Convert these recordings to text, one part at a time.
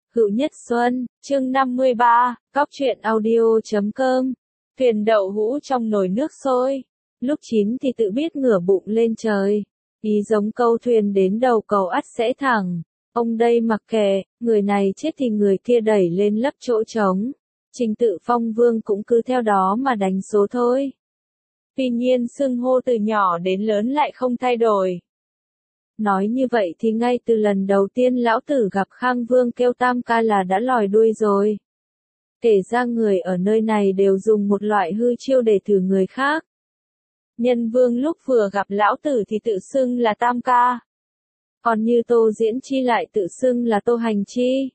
Hữu Nhất Xuân, chương 53, Cóc truyện audio.com. Thuyền đậu hũ trong nồi nước sôi. Lúc chín thì tự biết ngửa bụng lên trời. Ý giống câu thuyền đến đầu cầu ắt sẽ thẳng. Ông đây mặc kệ, người này chết thì người kia đẩy lên lấp chỗ trống. Trình Tự Phong Vương cũng cứ theo đó mà đánh số thôi. Tuy nhiên xưng hô từ nhỏ đến lớn lại không thay đổi. Nói như vậy thì ngay từ lần đầu tiên lão tử gặp Khang Vương kêu tam ca là đã lòi đuôi rồi. Kể ra người ở nơi này đều dùng một loại hư chiêu để thử người khác. Nhân Vương lúc vừa gặp lão tử thì tự xưng là tam ca. Còn như Tô Diễn Chi lại tự xưng là Tô Hành Chi.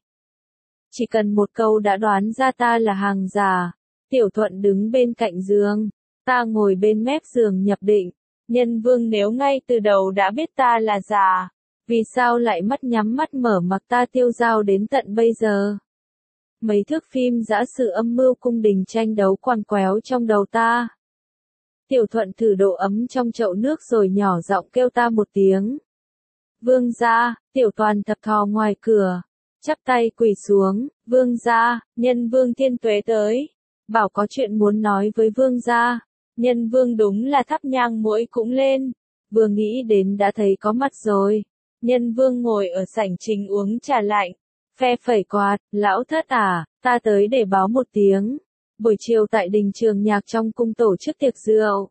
Chỉ cần một câu đã đoán ra ta là hàng giả. Tiểu Thuận đứng bên cạnh giường, ta ngồi bên mép giường nhập định. Nhân Vương nếu ngay từ đầu đã biết ta là giả, vì sao lại mắt nhắm mắt mở mặc ta tiêu dao đến tận bây giờ? Mấy thước phim giã sử âm mưu cung đình tranh đấu quằn quéo trong đầu ta. Tiểu Thuận thử độ ấm trong chậu nước rồi nhỏ giọng kêu ta một tiếng. Vương gia, Tiểu Toàn thập thò ngoài cửa, chắp tay quỳ xuống. Vương gia, Nhân Vương thiên tuế tới, bảo có chuyện muốn nói với Vương gia. Nhân Vương đúng là thắp nhang mũi cũng lên, vừa nghĩ đến đã thấy có mặt rồi. Nhân Vương ngồi ở sảnh chính uống trà lạnh, phe phẩy quạt. Lão thất à, ta tới để báo một tiếng. Buổi chiều tại đình Trường Nhạc trong cung tổ chức tiệc rượu.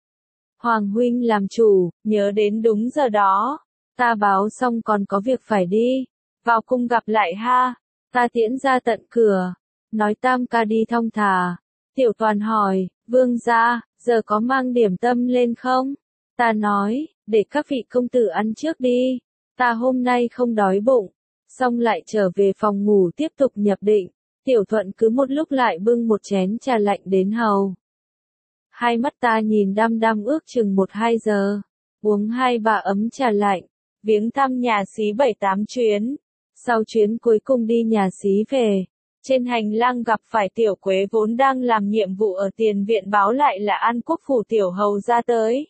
Hoàng huynh làm chủ, nhớ đến đúng giờ đó. Ta báo xong còn có việc phải đi. Vào cung gặp lại ha. Ta tiễn ra tận cửa, nói tam ca đi thong thả. Tiểu Toàn hỏi, Vương gia, giờ có mang điểm tâm lên không? Ta nói, để các vị công tử ăn trước đi. Ta hôm nay không đói bụng. Xong lại trở về phòng ngủ tiếp tục nhập định. Tiểu Thuận cứ một lúc lại bưng một chén trà lạnh đến hầu. Hai mắt ta nhìn đăm đăm ước chừng 1-2 giờ. Uống 2-3 ấm trà lạnh. Viếng thăm nhà xí 7-8 chuyến. Sau chuyến cuối cùng đi nhà xí về. Trên hành lang gặp phải Tiểu Quế vốn đang làm nhiệm vụ ở tiền viện báo lại là An Quốc phủ tiểu hầu ra tới.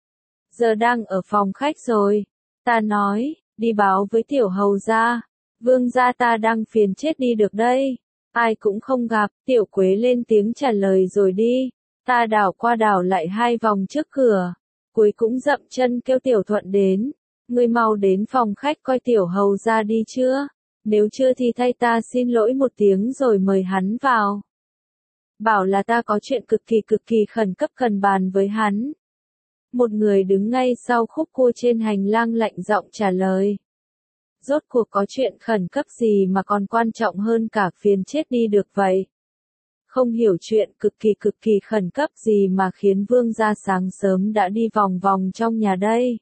Giờ đang ở phòng khách rồi. Ta nói, đi báo với tiểu hầu ra. Vương gia ta đang phiền chết đi được đây. Ai cũng không gặp. Tiểu Quế lên tiếng trả lời rồi đi. Ta đảo qua đảo lại 2 vòng trước cửa. Cuối cũng dậm chân kêu Tiểu Thuận đến. Ngươi mau đến phòng khách coi tiểu hầu ra đi chưa? Nếu chưa thì thay ta xin lỗi một tiếng rồi mời hắn vào. Bảo là ta có chuyện cực kỳ khẩn cấp cần bàn với hắn. Một người đứng ngay sau khúc cua trên hành lang lạnh giọng trả lời. Rốt cuộc có chuyện khẩn cấp gì mà còn quan trọng hơn cả phiền chết đi được vậy? Không hiểu chuyện cực kỳ khẩn cấp gì mà khiến vương gia sáng sớm đã đi vòng vòng trong nhà đây.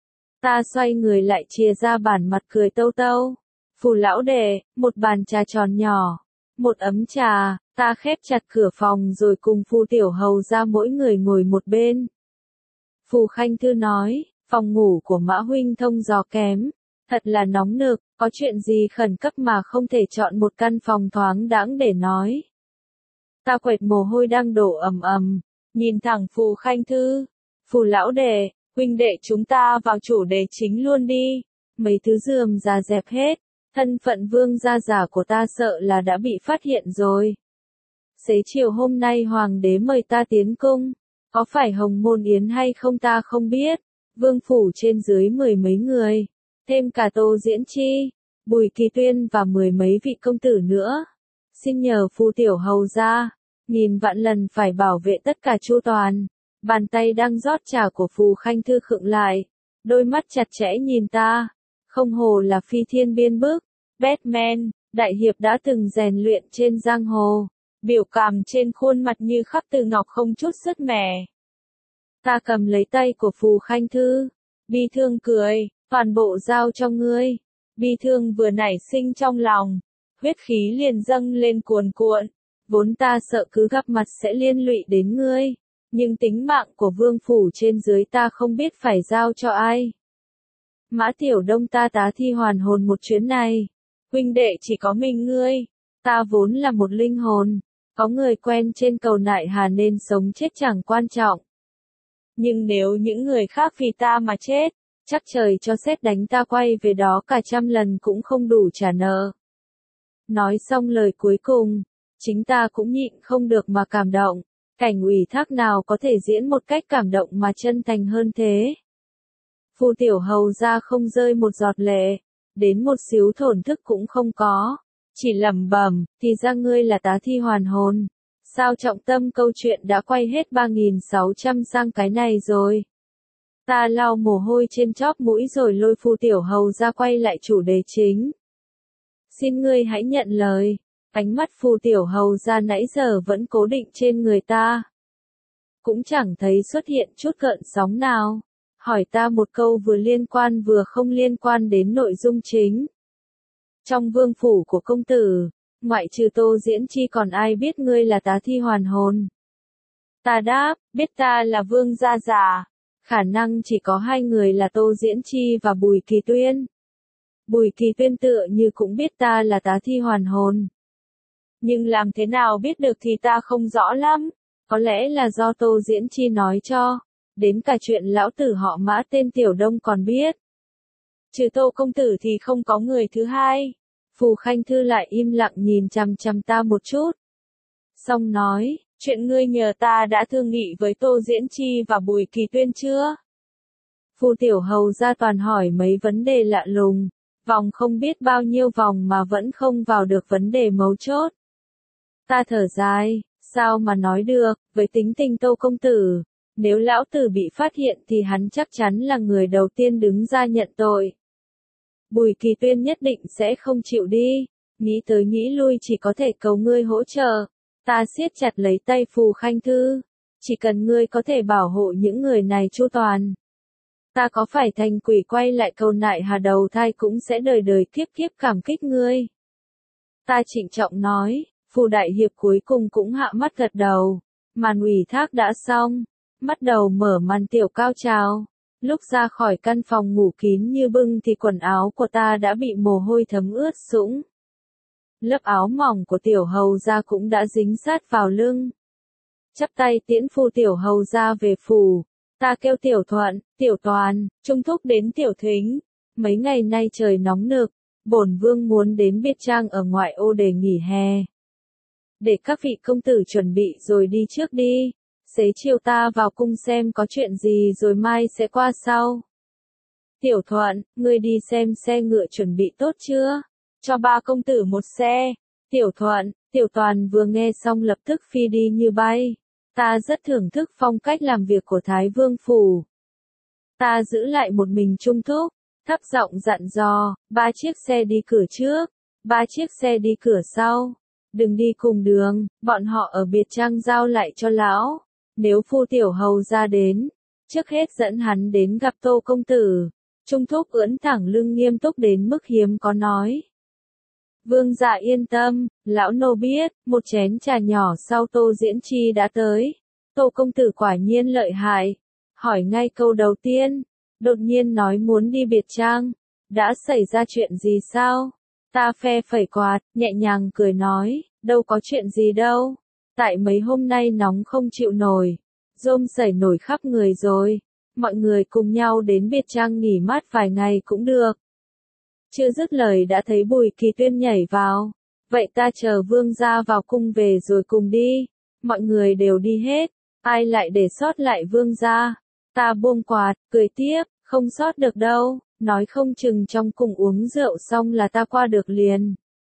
Ta xoay người lại chìa ra bản mặt cười tâu tâu. Phù lão đệ, một bàn trà tròn nhỏ, một ấm trà. Ta khép chặt cửa phòng rồi cùng Phù tiểu hầu ra mỗi người ngồi một bên. Phù Khanh Thư nói, phòng ngủ của Mã huynh thông gió kém, thật là nóng nực, có chuyện gì khẩn cấp mà không thể chọn một căn phòng thoáng đãng để nói. Ta quệt mồ hôi đang đổ ầm ầm, nhìn thẳng Phù Khanh Thư. Phù lão đệ, huynh đệ chúng ta vào chủ đề chính luôn đi. Mấy thứ rườm rà dẹp hết. Thân phận vương gia giả của ta sợ là đã bị phát hiện rồi. Xế chiều hôm nay hoàng đế mời ta tiến cung. Có phải hồng môn yến hay không ta không biết. Vương phủ trên dưới 10 mấy người. Thêm cả Tô Diễn Chi, Bùi Kỳ Tuyên và 10 mấy vị công tử nữa. Xin nhờ Phù tiểu hầu ra. Nghìn vạn lần phải bảo vệ tất cả chu toàn. Bàn tay đang rót trà của Phù Khanh Thư khựng lại. Đôi mắt chặt chẽ nhìn ta. Không hồ là phi thiên biên bức. Batman, đại hiệp đã từng rèn luyện trên giang hồ. Biểu cảm trên khuôn mặt như khắc từ ngọc không chút sứt mẻ. Ta cầm lấy tay của Phù Khanh Thư. Bi thương cười, toàn bộ giao cho ngươi. Bi thương vừa nảy sinh trong lòng. Huyết khí liền dâng lên cuồn cuộn. Vốn ta sợ cứ gặp mặt sẽ liên lụy đến ngươi. Nhưng tính mạng của vương phủ trên dưới ta không biết phải giao cho ai. Mã Tiểu Đông ta tá thi hoàn hồn một chuyến này. Huynh đệ chỉ có mình ngươi. Ta vốn là một linh hồn. Có người quen trên cầu nại hà nên sống chết chẳng quan trọng. Nhưng nếu những người khác vì ta mà chết, chắc trời cho sét đánh ta quay về đó cả trăm lần cũng không đủ trả nợ. Nói xong lời cuối cùng, chính ta cũng nhịn không được mà cảm động. Cảnh ủy thác nào có thể diễn một cách cảm động mà chân thành hơn thế. Phu tiểu hầu ra không rơi một giọt lệ, đến một xíu thổn thức cũng không có, chỉ lẩm bẩm, thì ra ngươi là tá thi hoàn hồn. Sao trọng tâm câu chuyện đã quay hết 3.600 sang cái này rồi. Ta lau mồ hôi trên chóp mũi rồi lôi phu tiểu hầu ra quay lại chủ đề chính. Xin ngươi hãy nhận lời. Ánh mắt phu tiểu hầu ra nãy giờ vẫn cố định trên người ta. Cũng chẳng thấy xuất hiện chút gợn sóng nào. Hỏi ta một câu vừa liên quan vừa không liên quan đến nội dung chính. Trong vương phủ của công tử, ngoại trừ Tô Diễn Chi còn ai biết ngươi là tá thi hoàn hồn? Ta đáp, biết ta là Vương gia già. Khả năng chỉ có hai người là Tô Diễn Chi và Bùi Kỳ Tuyên. Bùi Kỳ Tuyên tựa như cũng biết ta là tá thi hoàn hồn. Nhưng làm thế nào biết được thì ta không rõ lắm. Có lẽ là do Tô Diễn Chi nói cho. Đến cả chuyện lão tử họ Mã tên Tiểu Đông còn biết. Trừ Tô công tử thì không có người thứ hai. Phù Khanh Thư lại im lặng nhìn chằm chằm ta một chút. Xong nói, chuyện ngươi nhờ ta đã thương nghị với Tô Diễn Chi và Bùi Kỳ Tuyên chưa? Phu tiểu hầu ra toàn hỏi mấy vấn đề lạ lùng, vòng không biết bao nhiêu vòng mà vẫn không vào được vấn đề mấu chốt. Ta thở dài, sao mà nói được, với tính tình Tô công tử, nếu lão tử bị phát hiện thì hắn chắc chắn là người đầu tiên đứng ra nhận tội. Bùi Kỳ Tuyên nhất định sẽ không chịu đi, nghĩ tới nghĩ lui chỉ có thể cầu ngươi hỗ trợ. Ta siết chặt lấy tay Phù Khanh Thư, chỉ cần ngươi có thể bảo hộ những người này chu toàn. Ta có phải thành quỷ quay lại cầu nại hà đầu thai cũng sẽ đời đời kiếp kiếp cảm kích ngươi. Ta trịnh trọng nói, Phù đại hiệp cuối cùng cũng hạ mắt gật đầu, màn ủy thác đã xong, bắt đầu mở màn tiểu cao trào. Lúc ra khỏi căn phòng ngủ kín như bưng thì quần áo của ta đã bị mồ hôi thấm ướt sũng. Lớp áo mỏng của tiểu hầu ra cũng đã dính sát vào lưng. Chắp tay tiễn phu tiểu hầu ra về phủ. Ta kêu tiểu thuận, tiểu toàn, trung thúc đến tiểu thính. Mấy ngày nay trời nóng nực, bổn vương muốn đến biệt trang ở ngoại ô để nghỉ hè. Để các vị công tử chuẩn bị rồi đi trước đi. Xế chiều ta vào cung xem có chuyện gì rồi mai sẽ qua sau. Tiểu thuận, ngươi đi xem xe ngựa chuẩn bị tốt chưa? Cho ba công tử một xe. Tiểu thuận, tiểu toàn vừa nghe xong lập tức phi đi như bay. Ta rất thưởng thức phong cách làm việc của Thái Vương Phủ. Ta giữ lại một mình Trung Thúc, thấp giọng dặn dò, 3 chiếc xe đi cửa trước, 3 chiếc xe đi cửa sau. Đừng đi cùng đường, bọn họ ở biệt trang giao lại cho lão. Nếu phu tiểu hầu ra đến, trước hết dẫn hắn đến gặp Tô công tử. Trung Thúc ưỡn thẳng lưng nghiêm túc đến mức hiếm có nói. Vương dạ yên tâm, lão nô biết, một chén trà nhỏ sau Tô Diễn Chi đã tới. Tô công tử quả nhiên lợi hại. Hỏi ngay câu đầu tiên, đột nhiên nói muốn đi biệt trang. Đã xảy ra chuyện gì sao? Ta phe phẩy quạt, nhẹ nhàng cười nói, đâu có chuyện gì đâu. Tại mấy hôm nay nóng không chịu nổi. Rôm rảy nổi khắp người rồi. Mọi người cùng nhau đến biệt trang nghỉ mát vài ngày cũng được. Chưa dứt lời đã thấy Bùi Kỳ Tuyên nhảy vào. Vậy ta chờ vương gia vào cung về rồi cùng đi. Mọi người đều đi hết. Ai lại để sót lại vương gia? Ta buông quạt, cười tiếp, không sót được đâu. Nói không chừng trong cung uống rượu xong là ta qua được liền.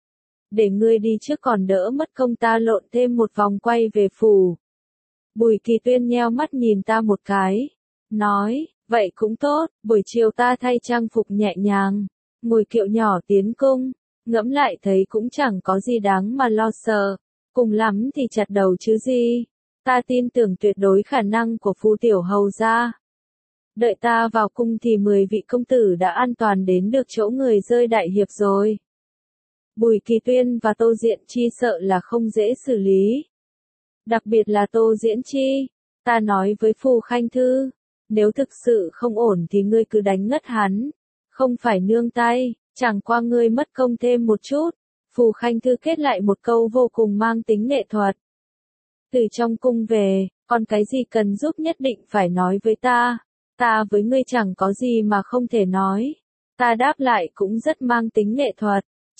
Để ngươi đi trước còn đỡ mất công ta lộn thêm một vòng quay về phủ. Bùi Kỳ Tuyên nheo mắt nhìn ta một cái. Nói, vậy cũng tốt, buổi chiều ta thay trang phục nhẹ nhàng. Ngồi kiệu nhỏ tiến cung, ngẫm lại thấy cũng chẳng có gì đáng mà lo sợ, cùng lắm thì chặt đầu chứ gì. Ta tin tưởng tuyệt đối khả năng của phu tiểu hầu gia. Đợi ta vào cung thì 10 vị công tử đã an toàn đến được chỗ người rơi đại hiệp rồi. Bùi Kỳ Tuyên và Tô Diễn Chi sợ là không dễ xử lý. Đặc biệt là Tô Diễn Chi, ta nói với Phù Khanh Thư, nếu thực sự không ổn thì ngươi cứ đánh ngất hắn. Không phải nương tay, chẳng qua ngươi mất công thêm một chút. Phù Khanh Thư kết lại một câu vô cùng mang tính nghệ thuật. Từ trong cung về, còn cái gì cần giúp nhất định phải nói với ta. Ta với ngươi chẳng có gì mà không thể nói. Ta đáp lại cũng rất mang tính nghệ thuật.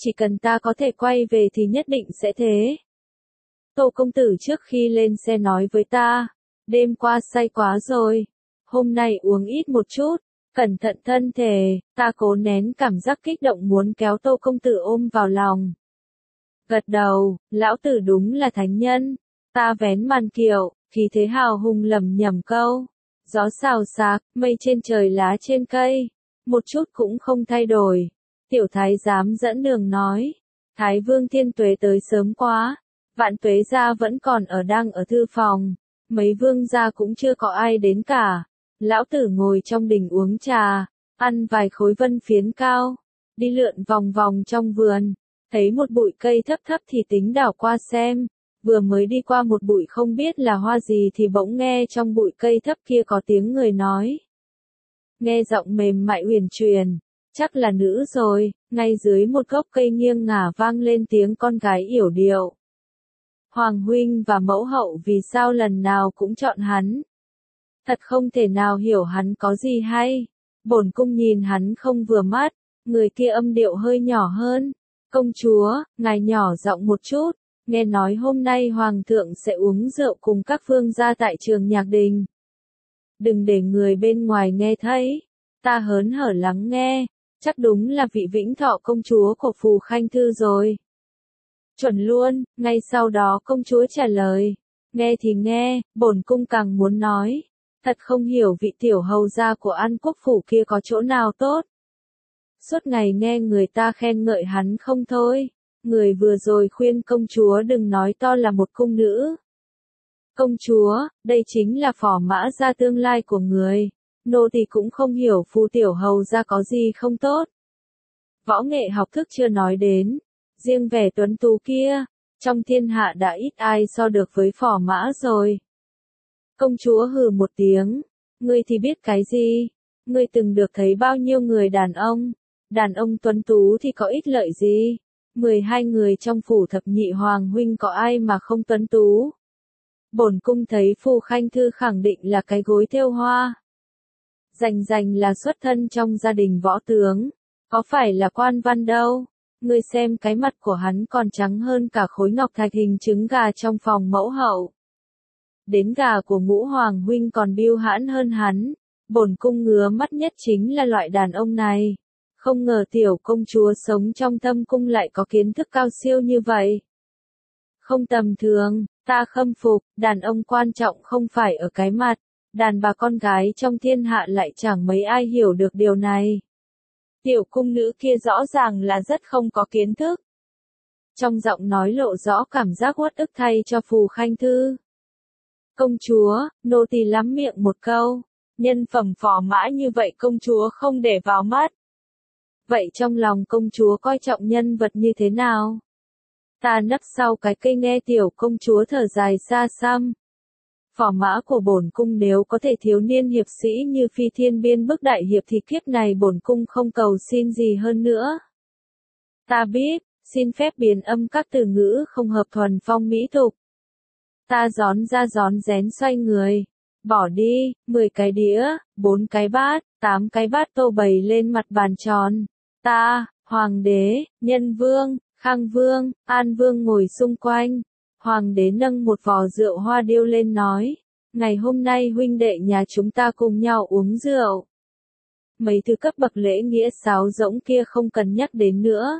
chỉ cần ta có thể quay về thì nhất định sẽ thế. Tô công tử trước khi lên xe nói với ta, đêm qua say quá rồi, hôm nay uống ít một chút, cẩn thận thân thể, ta cố nén cảm giác kích động muốn kéo Tô công tử ôm vào lòng. Gật đầu, lão tử đúng là thánh nhân, ta vén màn kiệu, khí thế hào hùng lẩm nhẩm câu. Gió xào xạc, mây trên trời lá trên cây, một chút cũng không thay đổi. Tiểu thái giám dẫn đường nói, Thái vương Thiên Tuế tới sớm quá, Vạn Tuế gia vẫn còn đang ở thư phòng, mấy vương gia cũng chưa có ai đến cả. Lão tử ngồi trong đình uống trà, ăn vài khối vân phiến cao, đi lượn vòng vòng trong vườn, thấy một bụi cây thấp thấp thì tính đảo qua xem. Vừa mới đi qua một bụi không biết là hoa gì thì bỗng nghe trong bụi cây thấp kia có tiếng người nói. Nghe giọng mềm mại huyền truyền, chắc là nữ rồi, ngay dưới một gốc cây nghiêng ngả vang lên tiếng con gái yểu điệu. Hoàng huynh và mẫu hậu vì sao lần nào cũng chọn hắn? Thật không thể nào hiểu hắn có gì hay. Bổn cung nhìn hắn không vừa mắt, người kia âm điệu hơi nhỏ hơn. Công chúa, ngài nhỏ giọng một chút. Nghe nói hôm nay Hoàng thượng sẽ uống rượu cùng các vương gia tại trường nhạc đình. Đừng để người bên ngoài nghe thấy. Ta hớn hở lắng nghe, chắc đúng là vị Vĩnh Thọ công chúa của Phù Khanh Thư rồi. Chuẩn luôn, ngay sau đó công chúa trả lời. Nghe thì nghe, bổn cung càng muốn nói. Thật không hiểu vị tiểu hầu gia của An Quốc Phủ kia có chỗ nào tốt. Suốt ngày nghe người ta khen ngợi hắn không thôi. Người vừa rồi khuyên công chúa đừng nói to là một cung nữ. Công chúa, đây chính là phò mã gia tương lai của người. Nô tỳ cũng không hiểu Phù tiểu hầu gia có gì không tốt. Võ nghệ học thức chưa nói đến. Riêng vẻ tuấn tú kia, trong thiên hạ đã ít ai so được với phò mã rồi. Công chúa hừ một tiếng. Ngươi thì biết cái gì? Ngươi từng được thấy bao nhiêu người đàn ông tuấn tú thì có ích lợi gì? 12 người trong phủ thập nhị hoàng huynh có ai mà không tuấn tú? Bổn cung thấy Phù Khanh Thư khẳng định là cái gối thêu hoa. Rành là xuất thân trong gia đình võ tướng, có phải là quan văn đâu. Ngươi xem cái mặt của hắn còn trắng hơn cả khối ngọc thạch hình trứng gà trong phòng mẫu hậu. Đến gà của Ngũ hoàng huynh còn biêu hãn hơn hắn. Bổn cung ngứa mắt nhất chính là loại đàn ông này. Không ngờ tiểu công chúa sống trong thâm cung lại có kiến thức cao siêu như vậy. Không tầm thường, ta khâm phục, đàn ông quan trọng không phải ở cái mặt, đàn bà con gái trong thiên hạ lại chẳng mấy ai hiểu được điều này. Tiểu cung nữ kia rõ ràng là rất không có kiến thức. Trong giọng nói lộ rõ cảm giác uất ức thay cho Phù Khanh Thư. Công chúa, nô tỳ lắm miệng một câu, nhân phẩm phò mã như vậy công chúa không để vào mắt. Vậy trong lòng công chúa coi trọng nhân vật như thế nào? Ta nấp sau cái cây nghe tiểu công chúa thở dài xa xăm. Phò mã của bổn cung nếu có thể thiếu niên hiệp sĩ như Phi Thiên Biên Bức đại hiệp thì kiếp này bổn cung không cầu xin gì hơn nữa. Ta biết, xin phép biến âm các từ ngữ không hợp thuần phong mỹ tục. Ta gión ra gión rén xoay người. Bỏ đi, 10 cái đĩa, 4 cái bát, 8 cái bát tô bày lên mặt bàn tròn. Ta, Hoàng đế, Nhân Vương, Khang Vương, An Vương ngồi xung quanh. Hoàng đế nâng một vò rượu hoa điêu lên nói. Ngày hôm nay huynh đệ nhà chúng ta cùng nhau uống rượu. Mấy thứ cấp bậc lễ nghĩa sáo rỗng kia không cần nhắc đến nữa.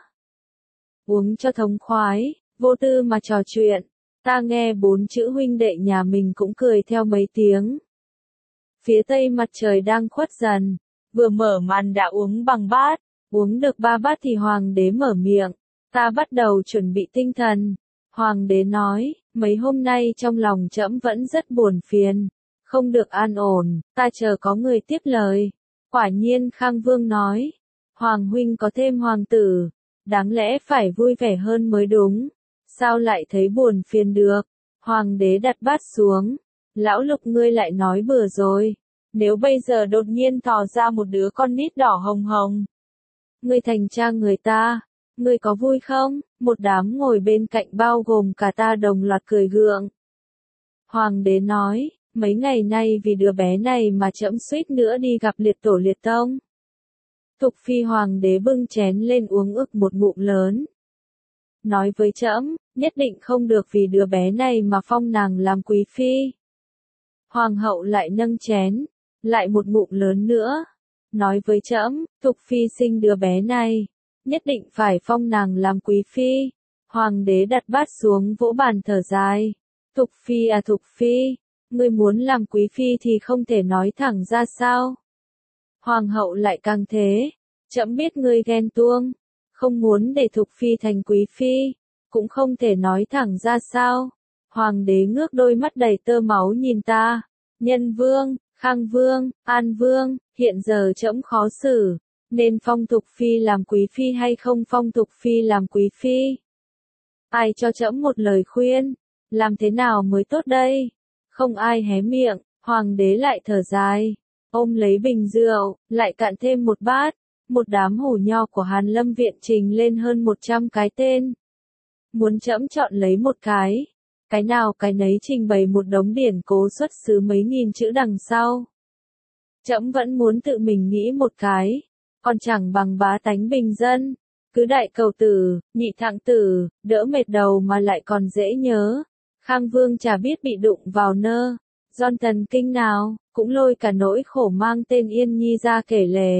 Uống cho thống khoái, vô tư mà trò chuyện. Ta nghe 4 chữ huynh đệ nhà mình cũng cười theo mấy tiếng. Phía tây mặt trời đang khuất dần, vừa mở màn đã uống bằng bát, uống được 3 bát thì hoàng đế mở miệng. Ta bắt đầu chuẩn bị tinh thần. Hoàng đế nói, mấy hôm nay trong lòng trẫm vẫn rất buồn phiền, không được an ổn, ta chờ có người tiếp lời. Quả nhiên Khang Vương nói, Hoàng huynh có thêm hoàng tử, đáng lẽ phải vui vẻ hơn mới đúng, sao lại thấy buồn phiền được? Hoàng đế đặt bát xuống, lão Lục ngươi lại nói bừa rồi, nếu bây giờ đột nhiên thò ra một đứa con nít đỏ hồng hồng, ngươi thành cha người ta, ngươi có vui không? Một đám ngồi bên cạnh bao gồm cả ta đồng loạt cười gượng. Hoàng đế nói, mấy ngày nay vì đứa bé này mà trẫm suýt nữa đi gặp liệt tổ liệt tông. Thục phi hoàng đế bưng chén lên uống ực một ngụm lớn. Nói với trẫm, nhất định không được vì đứa bé này mà phong nàng làm quý phi. Hoàng hậu lại nâng chén, lại một ngụm lớn nữa. Nói với trẫm, Thục phi sinh đứa bé này, nhất định phải phong nàng làm quý phi. Hoàng đế đặt bát xuống vỗ bàn thở dài. Thục phi à Thục phi, ngươi muốn làm quý phi thì không thể nói thẳng ra sao? Hoàng hậu lại càng thế, trẫm biết ngươi ghen tuông, không muốn để Thục phi thành quý phi, cũng không thể nói thẳng ra sao? Hoàng đế ngước đôi mắt đầy tơ máu nhìn ta. Nhân vương, Khang vương, An vương, hiện giờ trẫm khó xử, nên phong Thục phi làm quý phi hay không phong Thục phi làm quý phi? Ai cho trẫm một lời khuyên, làm thế nào mới tốt đây? Không ai hé miệng, hoàng đế lại thở dài, ôm lấy bình rượu, lại cạn thêm một bát. Một đám hổ nho của Hàn Lâm viện trình lên hơn 100 cái tên. Muốn trẫm chọn lấy một cái nào cái nấy trình bày một đống điển cố xuất xứ mấy nghìn chữ đằng sau. Trẫm vẫn muốn tự mình nghĩ một cái, còn chẳng bằng bá tánh bình dân. Cứ đại cầu tử, nhị thạng tử, đỡ mệt đầu mà lại còn dễ nhớ. Khang vương chả biết bị đụng vào nơ, giòn thần kinh nào, cũng lôi cả nỗi khổ mang tên Yên Nhi ra kể lể.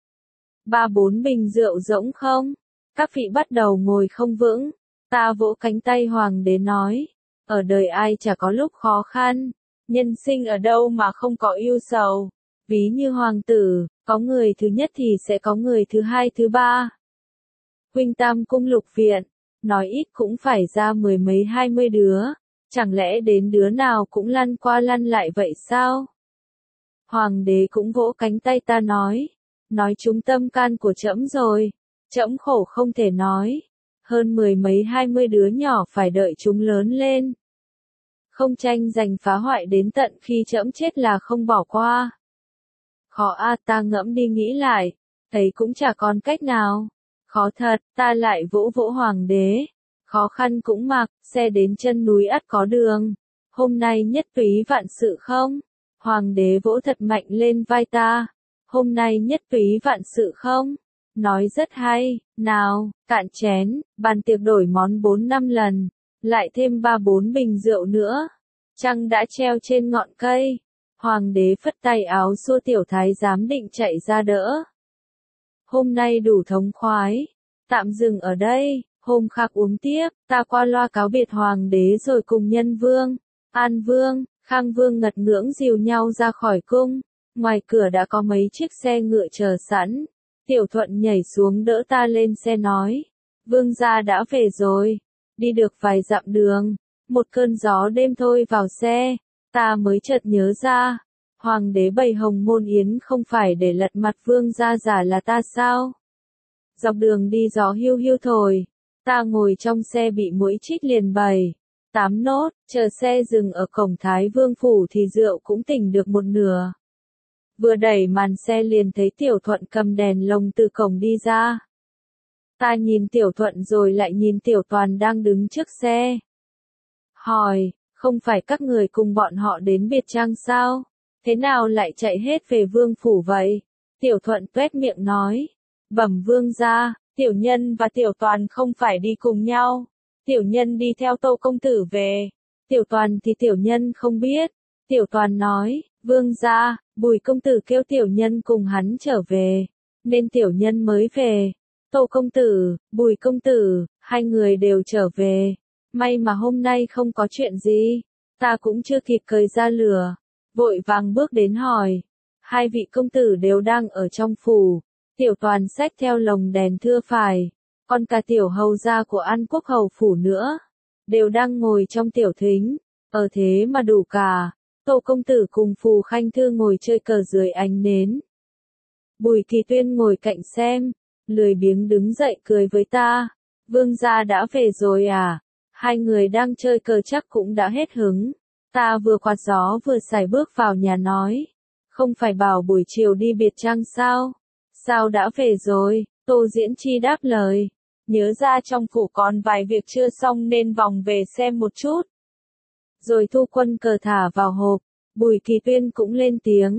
3-4 bình rượu rỗng không? Các vị bắt đầu ngồi không vững. Ta vỗ cánh tay hoàng đế nói, ở đời ai chả có lúc khó khăn, nhân sinh ở đâu mà không có ưu sầu. Ví như hoàng tử, có người thứ nhất thì sẽ có người thứ hai thứ ba. Huynh tam cung lục viện, nói ít cũng phải ra 10 mấy 20 đứa, chẳng lẽ đến đứa nào cũng lăn qua lăn lại vậy sao? Hoàng đế cũng vỗ cánh tay ta nói trúng tâm can của trẫm rồi, trẫm khổ không thể nói, hơn 10 mấy 20 đứa nhỏ phải đợi chúng lớn lên. Không tranh giành phá hoại đến tận khi trẫm chết là không bỏ qua. Khó a, ta ngẫm đi nghĩ lại, thấy cũng chả còn cách nào. Khó thật, ta lại vỗ vỗ hoàng đế. Khó khăn cũng mặc, xe đến chân núi ắt có đường. Hôm nay nhất túy vạn sự không? Hoàng đế vỗ thật mạnh lên vai ta. Hôm nay nhất túy vạn sự không? Nói rất hay, nào, cạn chén, bàn tiệc đổi món 4-5 lần, lại thêm 3-4 bình rượu nữa. Trăng đã treo trên ngọn cây. Hoàng đế phất tay áo xua tiểu thái giám định chạy ra đỡ. Hôm nay đủ thống khoái, tạm dừng ở đây, hôm khác uống tiếp. Ta qua loa cáo biệt hoàng đế rồi cùng Nhân vương, An vương, Khang vương ngật ngưỡng dìu nhau ra khỏi cung. Ngoài cửa đã có mấy chiếc xe ngựa chờ sẵn. Tiểu Thuận nhảy xuống đỡ ta lên xe nói, vương gia đã về rồi. Đi được vài dặm đường, một cơn gió đêm thôi vào xe, ta mới chợt nhớ ra, hoàng đế bày hồng môn yến không phải để lật mặt vương gia giả là ta sao? Dọc đường đi gió hiu hiu thổi, ta ngồi trong xe bị muỗi chích liền 7-8 nốt, chờ xe dừng ở cổng Thái Vương phủ thì rượu cũng tỉnh được một nửa. Vừa đẩy màn xe liền thấy Tiểu Thuận cầm đèn lồng từ cổng đi ra. Ta nhìn Tiểu Thuận rồi lại nhìn Tiểu Toàn đang đứng trước xe. Hỏi, không phải các người cùng bọn họ đến biệt trang sao? Thế nào lại chạy hết về vương phủ vậy? Tiểu Thuận tuét miệng nói. Bẩm vương gia, Tiểu Nhân và Tiểu Toàn không phải đi cùng nhau. Tiểu Nhân đi theo Tô công tử về. Tiểu Toàn thì Tiểu Nhân không biết. Tiểu Toàn nói, vương gia, Bùi công tử kêu Tiểu Nhân cùng hắn trở về, nên Tiểu Nhân mới về. Tô công tử, Bùi công tử, hai người đều trở về. May mà hôm nay không có chuyện gì. Ta cũng chưa kịp cởi ra lửa, vội vàng bước đến hỏi. Hai vị công tử đều đang ở trong phủ. Tiểu Toàn xách theo lồng đèn thưa phải, còn cả tiểu hầu gia của An Quốc hầu phủ nữa, đều đang ngồi trong tiểu thính, ở thế mà đủ cả. Tô công tử cùng Phù Khanh Thư ngồi chơi cờ dưới ánh nến. Bùi Kỳ Tuyên ngồi cạnh xem, lười biếng đứng dậy cười với ta. Vương gia đã về rồi à? Hai người đang chơi cờ chắc cũng đã hết hứng. Ta vừa quạt gió vừa sải bước vào nhà nói. Không phải bảo buổi chiều đi biệt trang sao? Sao đã về rồi? Tô Diễn Chi đáp lời. Nhớ ra trong phủ còn vài việc chưa xong nên vòng về xem một chút. Rồi thu quân cờ thả vào hộp. Bùi Kỳ Tuyên cũng lên tiếng.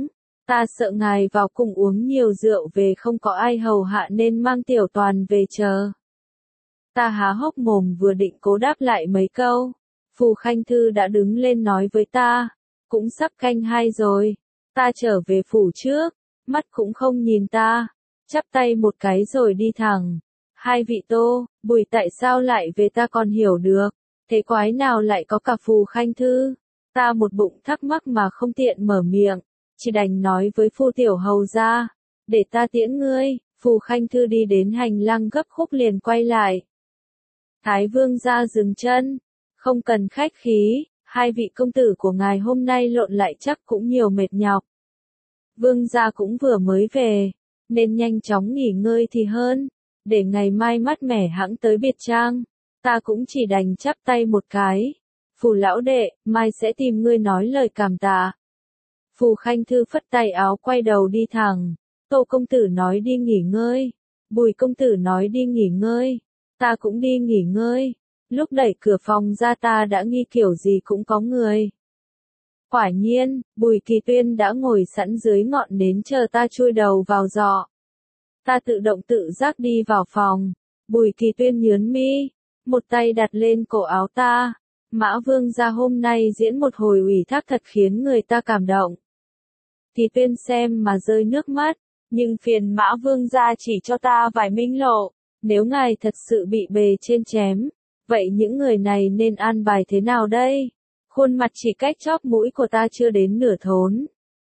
Ta sợ ngài vào cung uống nhiều rượu về không có ai hầu hạ nên mang Tiểu Toàn về chờ. Ta há hốc mồm vừa định cố đáp lại mấy câu. Phù Khanh Thư đã đứng lên nói với ta. Cũng sắp canh 2 rồi. Ta trở về phủ trước. Mắt cũng không nhìn ta. Chắp tay một cái rồi đi thẳng. Hai vị Tô, Bùi tại sao lại về ta còn hiểu được. Thế quái nào lại có cả Phù Khanh Thư. Ta một bụng thắc mắc mà không tiện mở miệng. Chỉ đành nói với Phu Tiểu Hầu ra. Để ta tiễn ngươi. Phù Khanh Thư đi đến hành lang gấp khúc liền quay lại. Thái Vương gia dừng chân. Không cần khách khí, hai vị công tử của ngài hôm nay lộn lại chắc cũng nhiều mệt nhọc. Vương gia cũng vừa mới về, nên nhanh chóng nghỉ ngơi thì hơn, để ngày mai mát mẻ hẵng tới biệt trang. Ta cũng chỉ đành chắp tay một cái. Phù lão đệ, mai sẽ tìm ngươi nói lời cảm tạ. Phù Khanh Thư phất tay áo quay đầu đi thẳng. Tô công tử nói đi nghỉ ngơi. Bùi công tử nói đi nghỉ ngơi. Ta cũng đi nghỉ ngơi. Lúc đẩy cửa phòng ra ta đã nghi kiểu gì cũng có người. Quả nhiên, Bùi Kỳ Tuyên đã ngồi sẵn dưới ngọn nến chờ ta chui đầu vào giọ. Ta tự động tự giác đi vào phòng. Bùi Kỳ Tuyên nhướng mi, một tay đặt lên cổ áo ta. Mã Vương gia hôm nay diễn một hồi ủy thác thật khiến người ta cảm động. Kỳ Tuyên xem mà rơi nước mắt, nhưng phiền Mã Vương gia chỉ cho ta vài minh lộ. Nếu ngài thật sự bị bề trên chém, vậy những người này nên an bài thế nào đây? Khuôn mặt chỉ cách chóp mũi của ta chưa đến nửa thốn.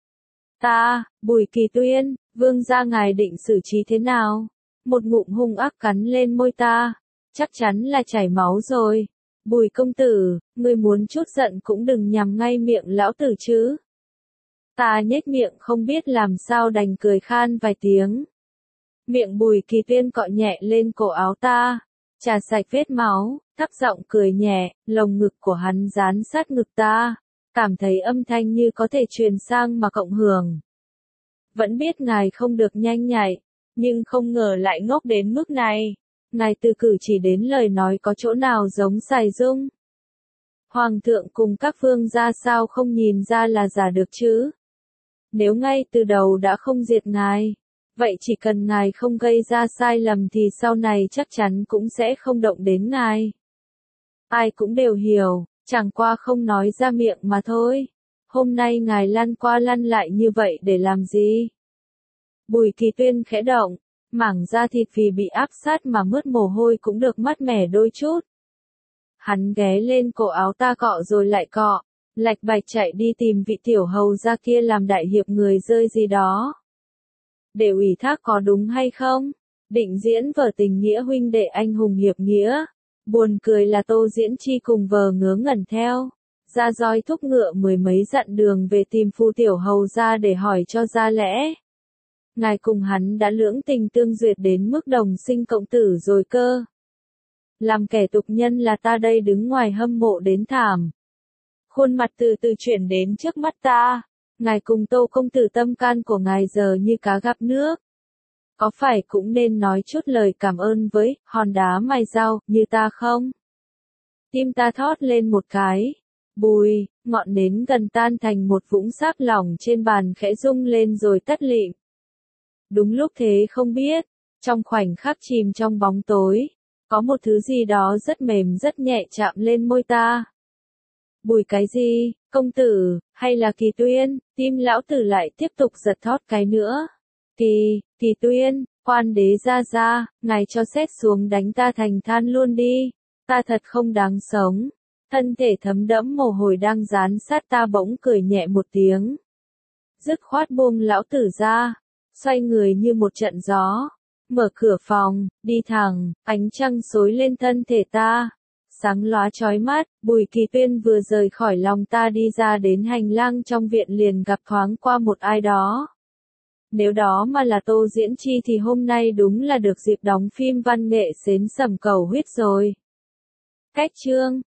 Ta, Bùi Kỳ Tuyên, Vương gia ngài định xử trí thế nào? Một ngụm hung ác cắn lên môi ta. Chắc chắn là chảy máu rồi. Bùi công tử, ngươi muốn chút giận cũng đừng nhằm ngay miệng lão tử chứ. Ta nhếch miệng không biết làm sao đành cười khan vài tiếng. Miệng Bùi Kỳ Tuyên cọ nhẹ lên cổ áo ta, chà sạch vết máu, thấp giọng cười nhẹ, lồng ngực của hắn dán sát ngực ta, cảm thấy âm thanh như có thể truyền sang mà cộng hưởng. Vẫn biết ngài không được nhanh nhạy, nhưng không ngờ lại ngốc đến mức này. Ngài từ cử chỉ đến lời nói có chỗ nào giống Sài Dung. Hoàng thượng cùng các vương gia sao không nhìn ra là giả được chứ? Nếu ngay từ đầu đã không diệt ngài, vậy chỉ cần ngài không gây ra sai lầm thì sau này chắc chắn cũng sẽ không động đến ngài. Ai cũng đều hiểu, chẳng qua không nói ra miệng mà thôi. Hôm nay ngài lăn qua lăn lại như vậy để làm gì? Bùi Kỳ Tuyên khẽ động, mảng da thịt vì bị áp sát mà mướt mồ hôi cũng được mát mẻ đôi chút. Hắn ghé lên cổ áo ta cọ rồi lại cọ, lạch bạch chạy đi tìm vị tiểu hầu gia kia làm đại hiệp người rơi gì đó. Để ủy thác có đúng hay không? Định diễn vở tình nghĩa huynh đệ anh hùng hiệp nghĩa. Buồn cười là Tô Diễn Chi cùng vờ ngớ ngẩn theo. Ra roi thúc ngựa mười mấy dặn đường về tìm Phu Tiểu Hầu gia để hỏi cho ra lẽ. Ngài cùng hắn đã lưỡng tình tương duyệt đến mức đồng sinh cộng tử rồi cơ. Làm kẻ tục nhân là ta đây đứng ngoài hâm mộ đến thảm. Khuôn mặt từ từ chuyển đến trước mắt ta. Ngài cùng Tô công tử tâm can của ngài giờ như cá gặp nước. Có phải cũng nên nói chút lời cảm ơn với hòn đá mài dao như ta không? Tim ta thót lên một cái. Bùi, ngọn nến gần tan thành một vũng sáp lỏng trên bàn khẽ rung lên rồi tắt lịm. Đúng lúc thế không biết, trong khoảnh khắc chìm trong bóng tối, có một thứ gì đó rất mềm rất nhẹ chạm lên môi ta. Bùi cái gì, công tử, hay là Kỳ Tuyên? Tim lão tử lại tiếp tục giật thót cái nữa. Kỳ Tuyên, quan đế ra, ngài cho sét xuống đánh ta thành than luôn đi. Ta thật không đáng sống. Thân thể thấm đẫm mồ hôi đang dán sát ta bỗng cười nhẹ một tiếng. Dứt khoát buông lão tử ra, xoay người như một trận gió. Mở cửa phòng, đi thẳng, ánh trăng xối lên thân thể ta. Sáng lóa chói mắt, Bùi Kỳ Tuyên vừa rời khỏi lòng ta đi ra đến hành lang trong viện liền gặp thoáng qua một ai đó. Nếu đó mà là Tô Diễn Chi thì hôm nay đúng là được dịp đóng phim văn nghệ xến sẩm cầu huyết rồi. Cách chương